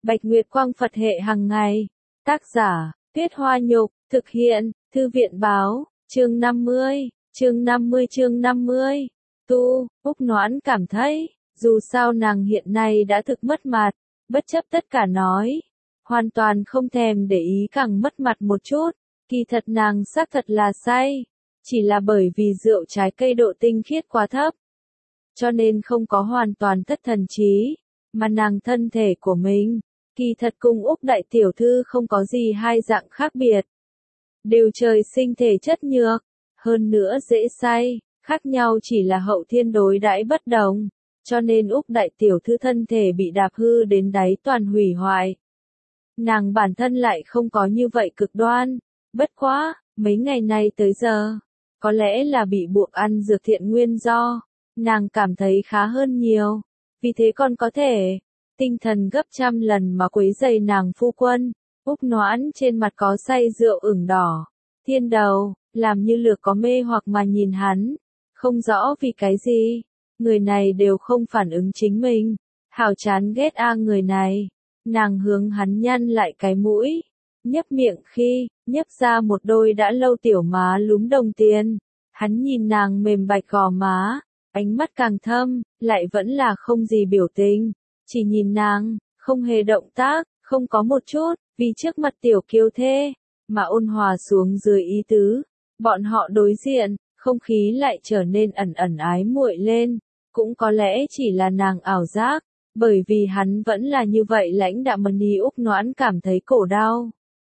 Bạch Nguyệt Quang Phật hệ hàng ngày. Tác giả, Tuyết Hoa Nhục, thực hiện, Thư viện Báo, chương 50, chương 50. Úc Noãn cảm thấy, dù sao nàng hiện nay đã thực mất mặt, bất chấp tất cả nói, hoàn toàn không thèm để ý càng mất mặt một chút, kỳ thật nàng xác thật là say, chỉ là bởi vì rượu trái cây độ tinh khiết quá thấp, cho nên không có hoàn toàn thất thần trí, mà nàng thân thể của mình, kỳ thật cùng Úc đại tiểu thư không có gì hai dạng khác biệt. Đều trời sinh thể chất nhược, hơn nữa dễ say, khác nhau chỉ là hậu thiên đối đãi bất đồng, cho nên Úc đại tiểu thư thân thể bị đạp hư đến đáy toàn hủy hoại. Nàng bản thân lại không có như vậy cực đoan, bất quá, mấy ngày nay tới giờ, có lẽ là bị buộc ăn dược thiện nguyên do, nàng cảm thấy khá hơn nhiều, vì thế còn có thể, tinh thần gấp trăm lần mà quấy rầy nàng phu quân. Úc Noãn trên mặt có say rượu ửng đỏ, thiên đầu, làm như lược có mê hoặc mà nhìn hắn, không rõ vì cái gì, người này đều không phản ứng chính mình, hảo chán ghét người này, nàng hướng hắn nhăn lại cái mũi, nhấp miệng khi, nhấp ra một đôi đã lâu tiểu má lúm đồng tiền, hắn nhìn nàng mềm bạch gò má, ánh mắt càng thâm, lại vẫn là không gì biểu tình, chỉ nhìn nàng, không hề động tác, không có một chút, vì trước mặt tiểu kiêu thê, mà ôn hòa xuống dưới ý tứ, bọn họ đối diện, không khí lại trở nên ẩn ẩn ái muội lên, cũng có lẽ chỉ là nàng ảo giác, bởi vì hắn vẫn là như vậy lãnh đạm mà Úc Noãn cảm thấy cổ đau.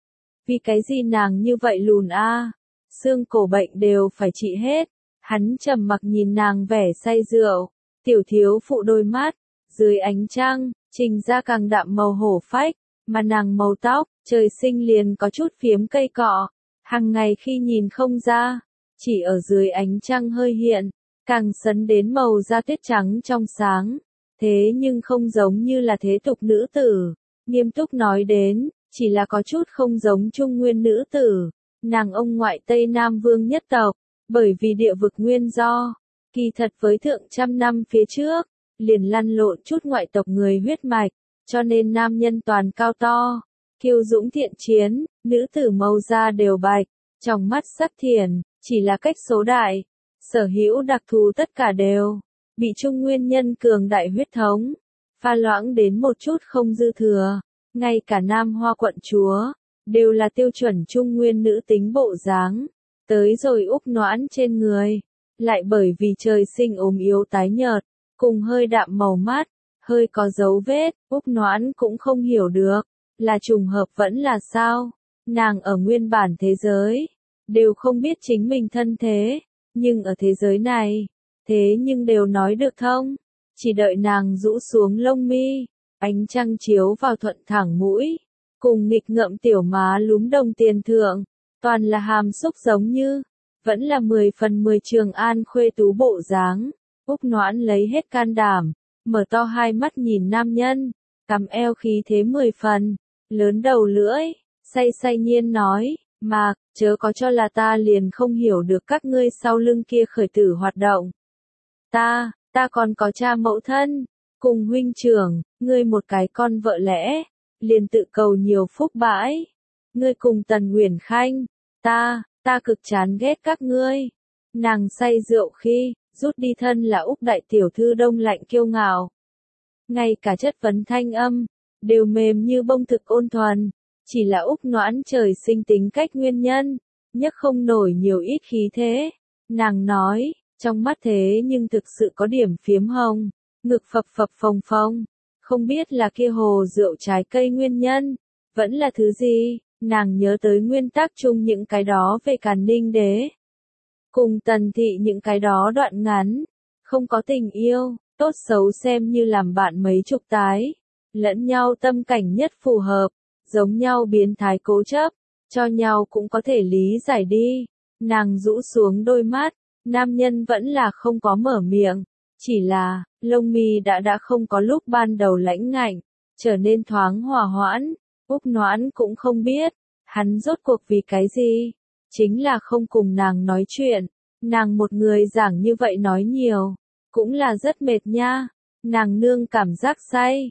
Vì cái gì nàng như vậy lùn xương cổ bệnh đều phải trị hết, hắn trầm mặc nhìn nàng vẻ say rượu, tiểu thiếu phụ đôi mắt, dưới ánh trăng, trình ra càng đạm màu hổ phách, mà nàng màu tóc, trời sinh liền có chút phiếm cây cọ, hàng ngày khi nhìn không ra, chỉ ở dưới ánh trăng hơi hiện, càng sấn đến màu da tuyết trắng trong sáng, thế nhưng không giống như là thế tục nữ tử, nghiêm túc nói đến, chỉ là có chút không giống trung nguyên nữ tử, nàng ông ngoại Tây Nam Vương nhất tộc, bởi vì địa vực nguyên do, kỳ thật với thượng trăm năm phía trước, liền lăn lộn chút ngoại tộc người huyết mạch, cho nên nam nhân toàn cao to, kiêu dũng thiện chiến, nữ tử màu da đều bạch, trong mắt sắc thiền, chỉ là cách số đại, sở hữu đặc thù tất cả đều bị trung nguyên nhân cường đại huyết thống, pha loãng đến một chút không dư thừa, ngay cả Nam Hoa quận chúa, đều là tiêu chuẩn trung nguyên nữ tính bộ dáng, tới rồi Úc Noãn trên người, lại bởi vì trời sinh ốm yếu tái nhợt, cùng hơi đạm màu mắt, hơi có dấu vết, Úc Noãn cũng không hiểu được, là trùng hợp vẫn là sao, nàng ở nguyên bản thế giới, đều không biết chính mình thân thế, nhưng ở thế giới này, thế nhưng đều nói được thông, chỉ đợi nàng rũ xuống lông mi, ánh trăng chiếu vào thuận thẳng mũi, cùng nghịch ngợm tiểu má lúm đồng tiền thượng, toàn là hàm xúc giống như, vẫn là 10 phần 10 Trường An khuê tú bộ dáng. Úc Noãn lấy hết can đảm, mở to hai mắt nhìn nam nhân, cằm eo khí thế 10 phần, lớn đầu lưỡi, say nhiên nói, mà, chớ có cho là ta liền không hiểu được các ngươi sau lưng kia khởi tử hoạt động. Ta còn có cha mẫu thân, cùng huynh trưởng, ngươi một cái con vợ lẽ, liền tự cầu nhiều phúc bãi. Ngươi cùng Tần Uyển Khanh, ta cực chán ghét các ngươi. Nàng say rượu khi, rút đi thân là Úc đại tiểu thư đông lạnh kiêu ngạo. Ngay cả chất vấn thanh âm, đều mềm như bông thực ôn thuần, chỉ là Úc Noãn trời sinh tính cách nguyên nhân, nhấc không nổi nhiều ít khí thế. Nàng nói, trong mắt thế nhưng thực sự có điểm phiếm hồng, ngực phập phập phồng phồng, không biết là kia hồ rượu trái cây nguyên nhân, vẫn là thứ gì, nàng nhớ tới nguyên tắc chung những cái đó về Càn Ninh đế. Cùng Tần thị những cái đó đoạn ngắn, không có tình yêu, tốt xấu xem như làm bạn mấy chục tái, lẫn nhau tâm cảnh nhất phù hợp, giống nhau biến thái cố chấp, cho nhau cũng có thể lý giải đi. Nàng rũ xuống đôi mắt, nam nhân vẫn là không có mở miệng, chỉ là, lông mi đã không có lúc ban đầu lãnh ngạnh, trở nên thoáng hòa hoãn, Úc Noãn cũng không biết, hắn rốt cuộc vì cái gì, chính là không cùng nàng nói chuyện, nàng một người giảng như vậy nói nhiều, cũng là rất mệt nha, nàng nương cảm giác say,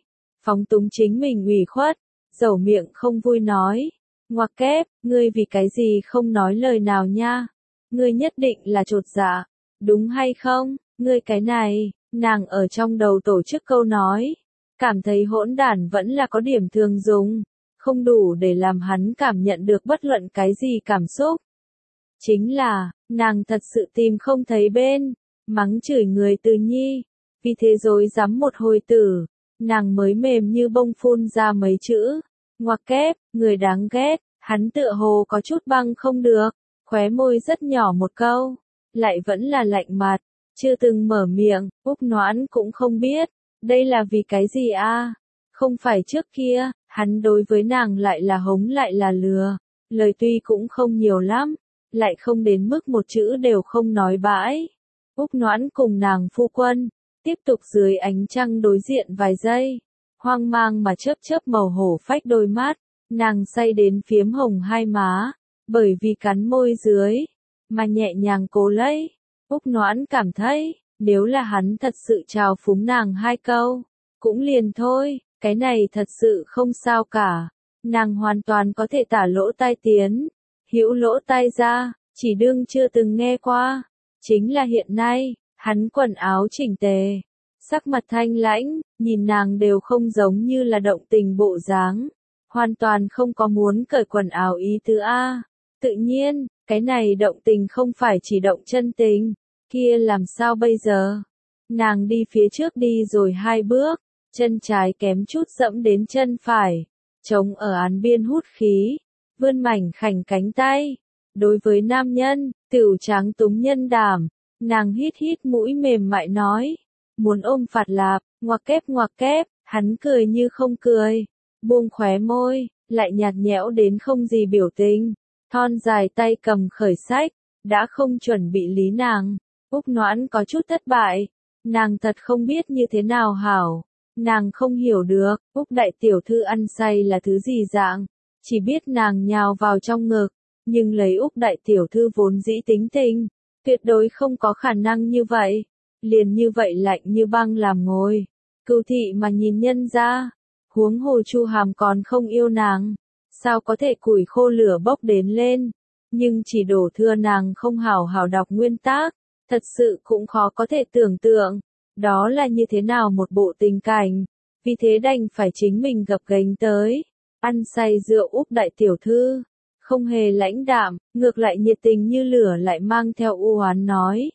phóng túng chính mình ủy khuất, dẩu miệng không vui nói. Ngoặc kép, ngươi vì cái gì không nói lời nào nha? Ngươi nhất định là chột dạ, đúng hay không? Ngươi cái này, nàng ở trong đầu tổ chức câu nói, cảm thấy hỗn đản vẫn là có điểm thường dùng, không đủ để làm hắn cảm nhận được bất luận cái gì cảm xúc. Chính là, nàng thật sự tìm không thấy bên, mắng chửi người Từ Nhi, vì thế rối rắm một hồi tử, nàng mới mềm như bông phun ra mấy chữ. Ngoặc kép, người đáng ghét, hắn tựa hồ có chút băng không được, khóe môi rất nhỏ một câu, lại vẫn là lạnh mặt, chưa từng mở miệng, Úc Noãn cũng không biết, đây là vì cái gì a? Không phải trước kia, hắn đối với nàng lại là hống lại là lừa, lời tuy cũng không nhiều lắm, lại không đến mức một chữ đều không nói bãi. Úc Noãn cùng nàng phu quân, tiếp tục dưới ánh trăng đối diện vài giây, hoang mang mà chớp chớp màu hổ phách đôi mắt, nàng say đến phiếm hồng hai má, bởi vì cắn môi dưới, mà nhẹ nhàng cố lấy. Úc Noãn cảm thấy, nếu là hắn thật sự chào phúng nàng hai câu, cũng liền thôi, cái này thật sự không sao cả. Nàng hoàn toàn có thể tả lỗ tai tiến, hữu lỗ tai ra, chỉ đương chưa từng nghe qua. Chính là hiện nay, hắn quần áo chỉnh tề, sắc mặt thanh lãnh, nhìn nàng đều không giống như là động tình bộ dáng, hoàn toàn không có muốn cởi quần áo ý tứ a. Tự nhiên, cái này động tình không phải chỉ động chân tình, kia làm sao bây giờ? Nàng đi phía trước đi rồi hai bước, chân trái kém chút dẫm đến chân phải, chống ở án biên hút khí, vươn mảnh khảnh cánh tay. Đối với nam nhân, tiểu tráng túng nhân đảm, nàng hít hít mũi mềm mại nói, muốn ôm phạt lạp, ngoặc kép, hắn cười như không cười, buông khóe môi, lại nhạt nhẽo đến không gì biểu tình, thon dài tay cầm khởi sách, đã không chuẩn bị lý nàng. Úc Noãn có chút thất bại, nàng thật không biết như thế nào hảo, nàng không hiểu được, Úc đại tiểu thư ăn say là thứ gì dạng, chỉ biết nàng nhào vào trong ngực, nhưng lấy Úc đại tiểu thư vốn dĩ tính tình, tuyệt đối không có khả năng như vậy, liền như vậy lạnh như băng làm ngồi, cừu thị mà nhìn nhân ra, huống hồ Chu Hàm còn không yêu nàng, sao có thể củi khô lửa bốc đến lên, nhưng chỉ đổ thừa nàng không hảo hảo đọc nguyên tác, thật sự cũng khó có thể tưởng tượng, đó là như thế nào một bộ tình cảnh, vì thế đành phải chính mình gập gánh tới, ăn say rượu Úc đại tiểu thư, không hề lãnh đạm, ngược lại nhiệt tình như lửa lại mang theo u oán nói.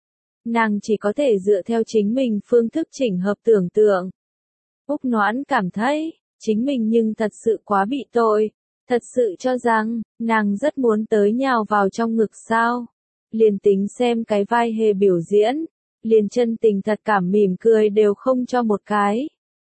Nàng chỉ có thể dựa theo chính mình phương thức chỉnh hợp tưởng tượng. Úc Noãn cảm thấy, chính mình nhưng thật sự quá bị tội, thật sự cho rằng, nàng rất muốn tới nhào vào trong ngực sao. Liền tính xem cái vai hề biểu diễn, liền chân tình thật cảm mỉm cười đều không cho một cái.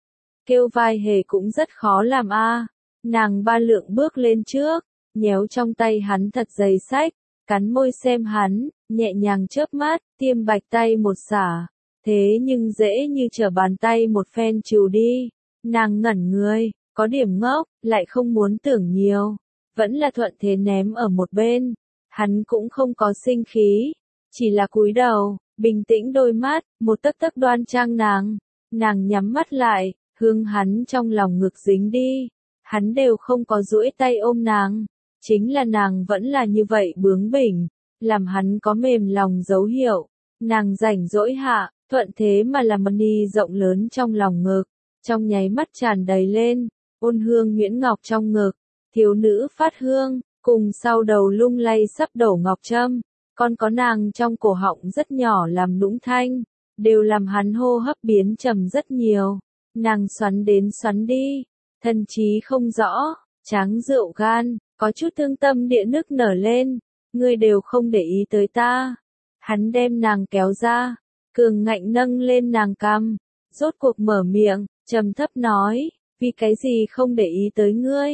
Kêu vai hề cũng rất khó làm a. Nàng ba lượng bước lên trước, nhéo trong tay hắn thật dày sách, cắn môi xem hắn, nhẹ nhàng chớp mắt, tiêm bạch tay một xả. Thế nhưng dễ như trở bàn tay một phen trừ đi. Nàng ngẩn người, có điểm ngốc, lại không muốn tưởng nhiều. Vẫn là thuận thế ném ở một bên. Hắn cũng không có sinh khí, chỉ là cúi đầu, bình tĩnh đôi mắt, một tấc tấc đoan trang nàng. Nàng nhắm mắt lại, hướng hắn trong lòng ngực dính đi. Hắn đều không có duỗi tay ôm nàng. Chính là nàng vẫn là như vậy bướng bỉnh, làm hắn có mềm lòng dấu hiệu. Nàng rảnh rỗi hạ, thuận thế mà làm ni rộng lớn trong lòng ngực, trong nháy mắt tràn đầy lên, ôn hương nhuyễn ngọc trong ngực, thiếu nữ phát hương, cùng sau đầu lung lay sắp đổ ngọc trâm, còn có nàng trong cổ họng rất nhỏ làm nũng thanh, đều làm hắn hô hấp biến trầm rất nhiều. Nàng xoắn đến xoắn đi, thân trí không rõ, tráng rượu gan, có chút thương tâm địa nức nở lên, ngươi đều không để ý tới ta. Hắn đem nàng kéo ra, cường ngạnh nâng lên nàng cằm, rốt cuộc mở miệng, trầm thấp nói, vì cái gì không để ý tới ngươi.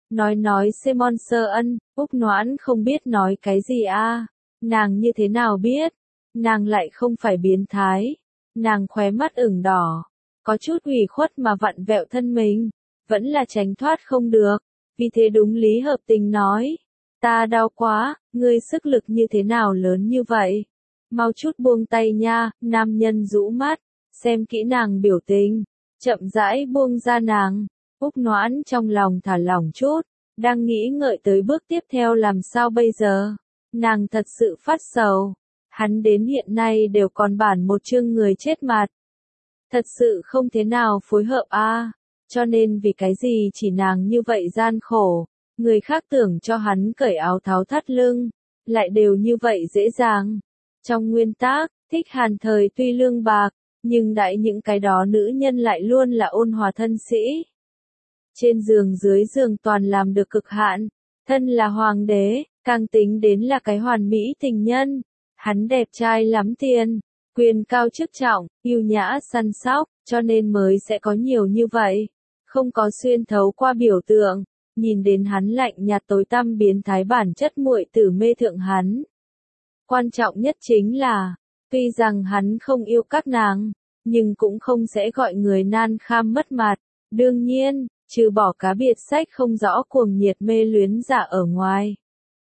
Nói Simon sơ ân, Úc Noãn không biết nói cái gì a. Nàng như thế nào biết, nàng lại không phải biến thái. Nàng khóe mắt ửng đỏ, có chút ủy khuất mà vặn vẹo thân mình, vẫn là tránh thoát không được, vì thế đúng lý hợp tình nói, ta đau quá, ngươi sức lực như thế nào lớn như vậy, mau chút buông tay nha. Nam nhân rũ mắt, xem kỹ nàng biểu tình, chậm rãi buông ra nàng. Úc Noãn trong lòng thả lỏng chút, đang nghĩ ngợi tới bước tiếp theo làm sao bây giờ. Nàng thật sự phát sầu. Hắn đến hiện nay đều còn bản một chương người chết mặt. Thật sự không thế nào phối hợp cho nên vì cái gì chỉ nàng như vậy gian khổ. Người khác tưởng cho hắn cởi áo tháo thắt lưng, lại đều như vậy dễ dàng. Trong nguyên tắc, Thích Hàn thời tuy lương bạc, nhưng đại những cái đó nữ nhân lại luôn là ôn hòa thân sĩ. Trên giường dưới giường toàn làm được cực hạn, thân là hoàng đế, càng tính đến là cái hoàn mỹ tình nhân. Hắn đẹp trai lắm tiền, quyền cao chức trọng, yêu nhã săn sóc, cho nên mới sẽ có nhiều như vậy. Không có xuyên thấu qua biểu tượng, nhìn đến hắn lạnh nhạt tối tăm biến thái bản chất muội tử mê thượng hắn. Quan trọng nhất chính là, tuy rằng hắn không yêu các nàng, nhưng cũng không sẽ gọi người nan kham mất mặt. Đương nhiên, trừ bỏ cá biệt sách không rõ cuồng nhiệt mê luyến giả ở ngoài.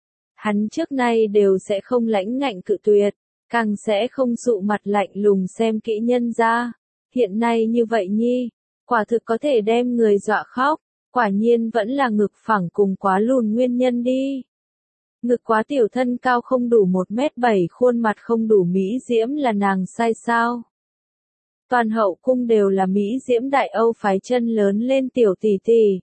Hắn trước nay đều sẽ không lãnh ngạnh cự tuyệt, càng sẽ không dụ mặt lạnh lùng xem kỹ nhân ra. Hiện nay như vậy nhi, quả thực có thể đem người dọa khóc, quả nhiên vẫn là ngực phẳng cùng quá lùn nguyên nhân đi. Ngực quá tiểu thân cao không đủ 1m7 khuôn mặt không đủ mỹ diễm là nàng sai sao. Toàn hậu cung đều là mỹ diễm đại Âu phái chân lớn lên tiểu tỷ tỷ.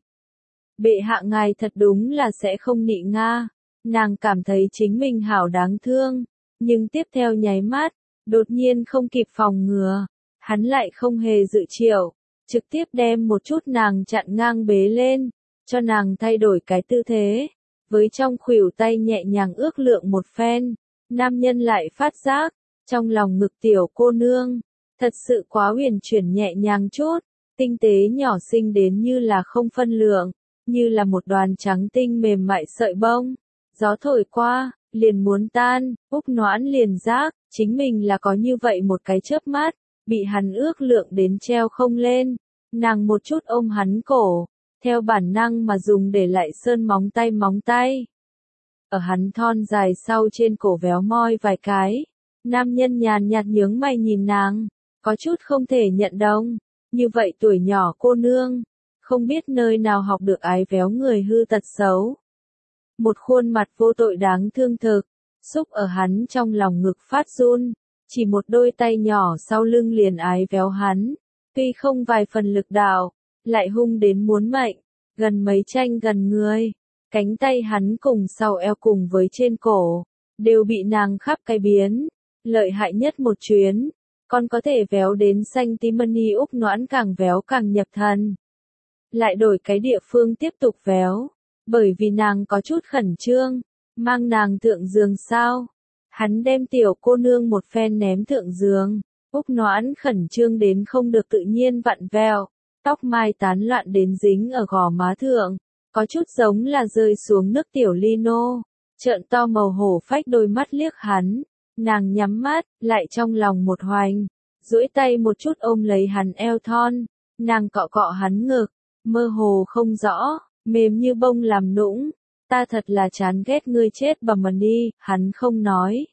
Bệ hạ ngài thật đúng là sẽ không nị nga. Nàng cảm thấy chính mình hảo đáng thương, nhưng tiếp theo nháy mắt, đột nhiên không kịp phòng ngừa, hắn lại không hề dự triệu, trực tiếp đem một chút nàng chặn ngang bế lên, cho nàng thay đổi cái tư thế, với trong khuỷu tay nhẹ nhàng ước lượng một phen, nam nhân lại phát giác, trong lòng ngực tiểu cô nương, thật sự quá huyền chuyển nhẹ nhàng chút, tinh tế nhỏ xinh đến như là không phân lượng, như là một đoàn trắng tinh mềm mại sợi bông. Gió thổi qua, liền muốn tan, Úc Noãn liền giác, chính mình là có như vậy một cái chớp mắt, bị hắn ước lượng đến treo không lên. Nàng một chút ôm hắn cổ, theo bản năng mà dùng để lại sơn móng tay. Ở hắn thon dài sau trên cổ véo moi vài cái, nam nhân nhàn nhạt nhướng mày nhìn nàng, có chút không thể nhận đồng, như vậy tuổi nhỏ cô nương, không biết nơi nào học được ái véo người hư tật xấu. Một khuôn mặt vô tội đáng thương thực, xúc ở hắn trong lòng ngực phát run, chỉ một đôi tay nhỏ sau lưng liền ái véo hắn, tuy không vài phần lực đạo, lại hung đến muốn mệnh, gần mấy tranh gần người, cánh tay hắn cùng sau eo cùng với trên cổ, đều bị nàng khắp cái biến, lợi hại nhất một chuyến, còn có thể véo đến xanh tí mani. Úc Noãn càng véo càng nhập thần. Lại đổi cái địa phương tiếp tục véo. Bởi vì nàng có chút khẩn trương, mang nàng thượng giường sao. Hắn đem tiểu cô nương một phen ném thượng giường, Úc Noãn khẩn trương đến không được tự nhiên vặn vẹo, tóc mai tán loạn đến dính ở gò má thượng, có chút giống là rơi xuống nước tiểu lino, trợn to màu hổ phách đôi mắt liếc hắn, nàng nhắm mắt, lại trong lòng một hoành, duỗi tay một chút ôm lấy hắn eo thon, nàng cọ cọ hắn ngực, mơ hồ không rõ. Mềm như bông làm nũng, ta thật là chán ghét ngươi chết bà mà đi, hắn không nói.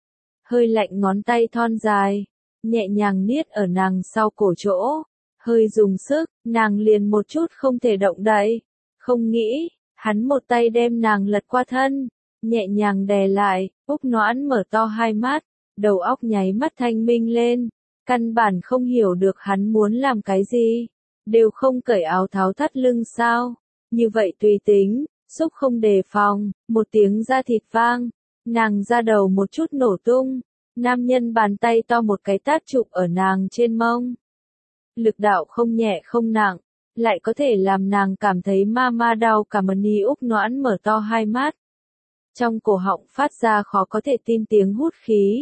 Hơi lạnh ngón tay thon dài, nhẹ nhàng niết ở nàng sau cổ chỗ, hơi dùng sức, nàng liền một chút không thể động đậy, không nghĩ, hắn một tay đem nàng lật qua thân, nhẹ nhàng đè lại, Úc Noãn mở to hai mắt, đầu óc nháy mắt thanh minh lên, căn bản không hiểu được hắn muốn làm cái gì, đều không cởi áo tháo thắt lưng sao. Như vậy tùy tính, xúc không đề phòng, một tiếng da thịt vang, nàng da đầu một chút nổ tung, nam nhân bàn tay to một cái tát chụp ở nàng trên mông. Lực đạo không nhẹ không nặng, lại có thể làm nàng cảm thấy ma đau cả mani. Úc Noãn mở to hai mắt. Trong cổ họng phát ra khó có thể tin tiếng hút khí.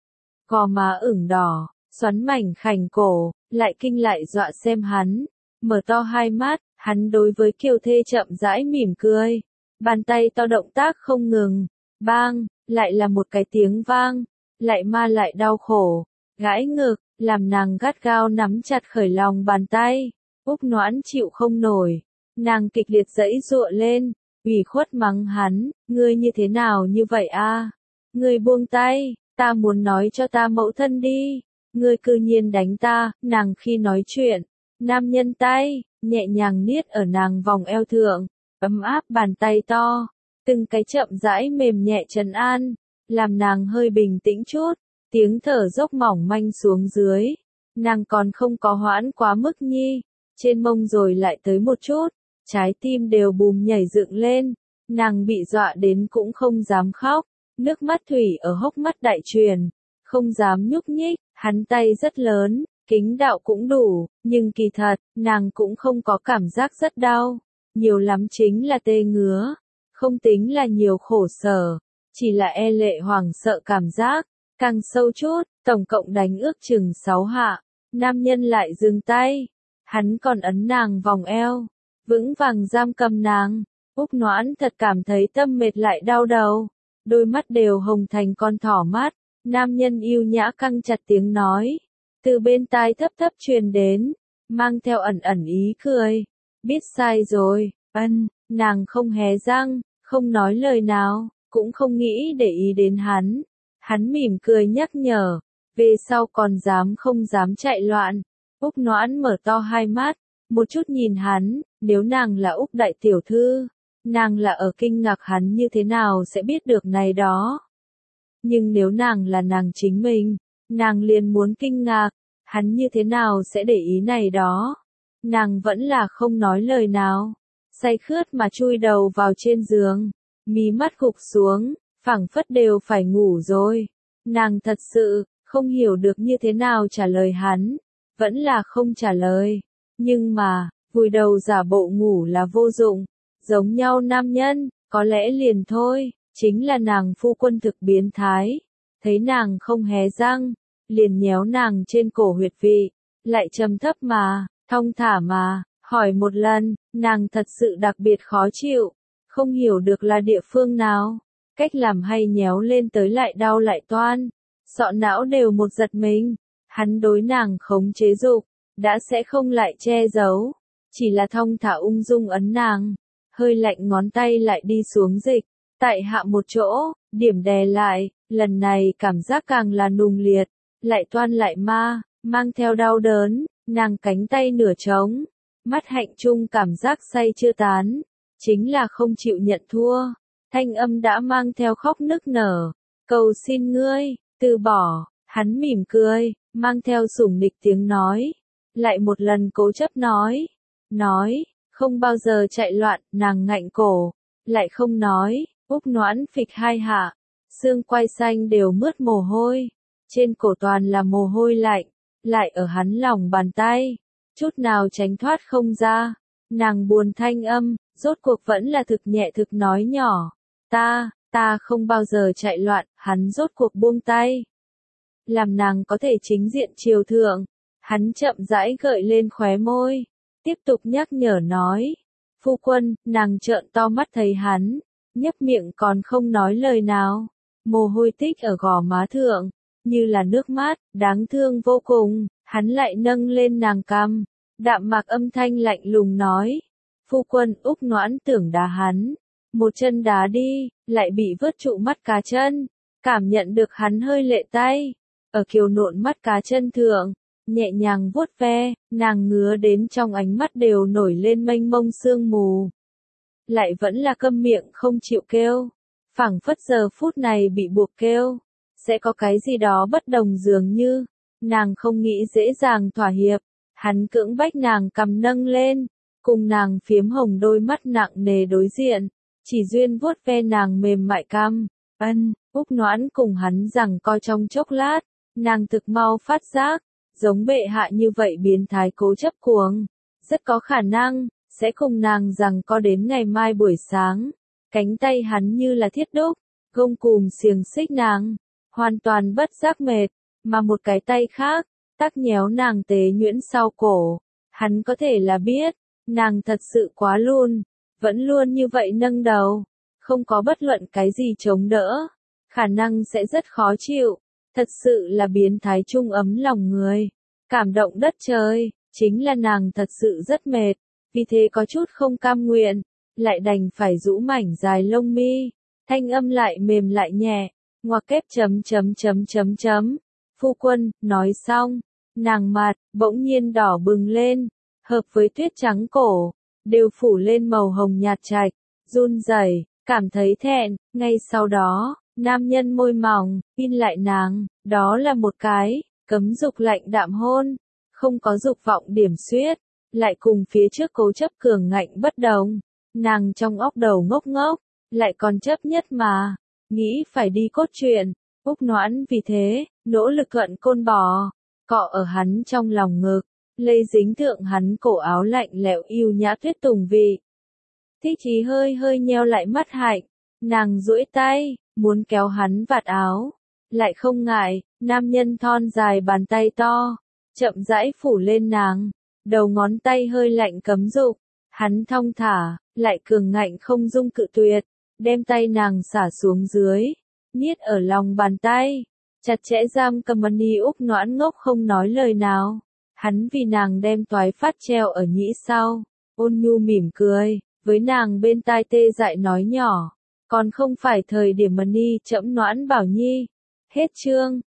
Gò má ửng đỏ, xoắn mảnh khảnh cổ, lại kinh lại dọa xem hắn, mở to hai mắt. Hắn đối với kiều thê chậm rãi mỉm cười, bàn tay to động tác không ngừng, bang, lại là một cái tiếng vang, lại ma lại đau khổ, gãi ngực, làm nàng gắt gao nắm chặt khởi lòng bàn tay. Úc Noãn chịu không nổi, nàng kịch liệt giãy giụa lên, ủy khuất mắng hắn, ngươi như thế nào như vậy a? Ngươi buông tay, ta muốn nói cho ta mẫu thân đi, ngươi cư nhiên đánh ta. Nàng khi nói chuyện, Nam nhân tay, nhẹ nhàng niết ở nàng vòng eo thượng, ấm áp bàn tay to, từng cái chậm rãi mềm nhẹ trấn an, làm nàng hơi bình tĩnh chút, tiếng thở dốc mỏng manh xuống dưới. Nàng còn không có hoãn quá mức nhi, trên mông rồi lại tới một chút, trái tim đều bùm nhảy dựng lên, nàng bị dọa đến cũng không dám khóc, nước mắt thủy ở hốc mắt đại truyền, không dám nhúc nhích, hắn tay rất lớn, kính đạo cũng đủ, nhưng kỳ thật, nàng cũng không có cảm giác rất đau, nhiều lắm chính là tê ngứa, không tính là nhiều khổ sở, chỉ là e lệ hoảng sợ cảm giác, càng sâu chút, tổng cộng đánh ước chừng 6 hạ, nam nhân lại dừng tay, hắn còn ấn nàng vòng eo, vững vàng giam cầm nàng, Úc Noãn thật cảm thấy tâm mệt lại đau đầu, đôi mắt đều hồng thành con thỏ mắt, nam nhân yêu nhã căng chặt tiếng nói, từ bên tai thấp thấp truyền đến, mang theo ẩn ẩn ý cười, biết sai rồi, nàng không hé răng, không nói lời nào, cũng không nghĩ để ý đến hắn mỉm cười nhắc nhở, về sau còn dám không dám chạy loạn, Úc Noãn mở to hai mắt, một chút nhìn hắn, nếu nàng là Úc đại tiểu thư, nàng là ở kinh ngạc hắn như thế nào sẽ biết được này đó. Nhưng nếu nàng là nàng chính mình, nàng liền muốn kinh ngạc, hắn như thế nào sẽ để ý này đó. Nàng vẫn là không nói lời nào, say khướt mà chui đầu vào trên giường, mí mắt gục xuống, phảng phất đều phải ngủ rồi. Nàng thật sự, không hiểu được như thế nào trả lời hắn, vẫn là không trả lời. Nhưng mà, vùi đầu giả bộ ngủ là vô dụng, giống nhau nam nhân, có lẽ liền thôi, chính là nàng phu quân thực biến thái. Thấy nàng không hé răng, liền nhéo nàng trên cổ huyệt vị, lại trầm thấp mà, thong thả mà, hỏi một lần, nàng thật sự đặc biệt khó chịu, không hiểu được là địa phương nào, cách làm hay nhéo lên tới lại đau lại toan, sọ não đều một giật mình, hắn đối nàng khống chế dục, đã sẽ không lại che giấu, chỉ là thong thả ung dung ấn nàng, hơi lạnh ngón tay lại đi xuống dịch, tại hạ một chỗ, điểm đè lại, lần này cảm giác càng là nùng liệt, lại toan lại mang theo đau đớn, nàng cánh tay nửa trống, mắt hạnh chung cảm giác say chưa tán, chính là không chịu nhận thua, thanh âm đã mang theo khóc nức nở, cầu xin ngươi, từ bỏ, hắn mỉm cười, mang theo sủng nịch tiếng nói, lại một lần cố chấp nói, không bao giờ chạy loạn, nàng ngạnh cổ, lại không nói, Úc Noãn phịch hai hạ, xương quai xanh đều mướt mồ hôi, trên cổ toàn là mồ hôi lạnh, lại ở hắn lòng bàn tay, chút nào tránh thoát không ra, nàng buồn thanh âm, rốt cuộc vẫn là thực nhẹ thực nói nhỏ, ta không bao giờ chạy loạn, hắn rốt cuộc buông tay, làm nàng có thể chính diện chiều thượng, hắn chậm rãi gợi lên khóe môi, tiếp tục nhắc nhở nói, phu quân, nàng trợn to mắt thấy hắn, nhấp miệng còn không nói lời nào, mồ hôi tích ở gò má thượng, như là nước mắt, đáng thương vô cùng, hắn lại nâng lên nàng cằm, đạm mạc âm thanh lạnh lùng nói, phu quân. Úc Noãn tưởng đá hắn, một chân đá đi, lại bị vớt trụ mắt cá chân, cảm nhận được hắn hơi lệ tay, ở kiều nộn mắt cá chân thượng, nhẹ nhàng vuốt ve, nàng ngứa đến trong ánh mắt đều nổi lên mênh mông sương mù. Lại vẫn là câm miệng không chịu kêu, phảng phất giờ phút này bị buộc kêu, sẽ có cái gì đó bất đồng dường như, nàng không nghĩ dễ dàng thỏa hiệp, hắn cưỡng bách nàng cầm nâng lên, cùng nàng phiếm hồng đôi mắt nặng nề đối diện, chỉ duyên vuốt ve nàng mềm mại cằm. Úc Noãn cùng hắn rằng co trong chốc lát, nàng thực mau phát giác, giống bệ hạ như vậy biến thái cố chấp cuồng, rất có khả năng sẽ cùng nàng rằng co đến ngày mai buổi sáng. Cánh tay hắn như là thiết đúc, gông cùm xiềng xích nàng, hoàn toàn bất giác mệt, mà một cái tay khác, tắc nhéo nàng tế nhuyễn sau cổ. Hắn có thể là biết, nàng thật sự quá luôn, vẫn luôn như vậy nâng đầu, không có bất luận cái gì chống đỡ, khả năng sẽ rất khó chịu, thật sự là biến thái trung ấm lòng người, cảm động đất trời, chính là nàng thật sự rất mệt, vì thế có chút không cam nguyện, lại đành phải rũ mảnh dài lông mi, thanh âm lại mềm lại nhẹ, ngoặc kép chấm. Phu quân, nói xong, nàng mặt, bỗng nhiên đỏ bừng lên, hợp với tuyết trắng cổ, đều phủ lên màu hồng nhạt trạch, run rẩy, cảm thấy thẹn, ngay sau đó, nam nhân môi mỏng, in lại nàng, đó là một cái, cấm dục lạnh đạm hôn, không có dục vọng điểm xuyết, lại cùng phía trước cố chấp cường ngạnh bất đồng, nàng trong óc đầu ngốc ngốc, lại còn chấp nhất mà, nghĩ phải đi cốt truyện, Úc Noãn vì thế, nỗ lực thuận côn bò, cọ ở hắn trong lòng ngực, lây dính thượng hắn cổ áo lạnh lẽo yêu nhã tuyết tùng vị. Thích Chí hơi hơi nheo lại mắt hạnh, nàng duỗi tay, muốn kéo hắn vạt áo, lại không ngại, nam nhân thon dài bàn tay to, chậm rãi phủ lên nàng, đầu ngón tay hơi lạnh cấm dục, hắn thong thả, lại cường ngạnh không dung cự tuyệt, đem tay nàng xả xuống dưới, niết ở lòng bàn tay, chặt chẽ giam cầm Mani. Úc Noãn ngốc không nói lời nào, hắn vì nàng đem toái phát treo ở nhĩ sau, ôn nhu mỉm cười, với nàng bên tai tê dại nói nhỏ, còn không phải thời điểm Mani chậm Noãn bảo nhi, hết chương.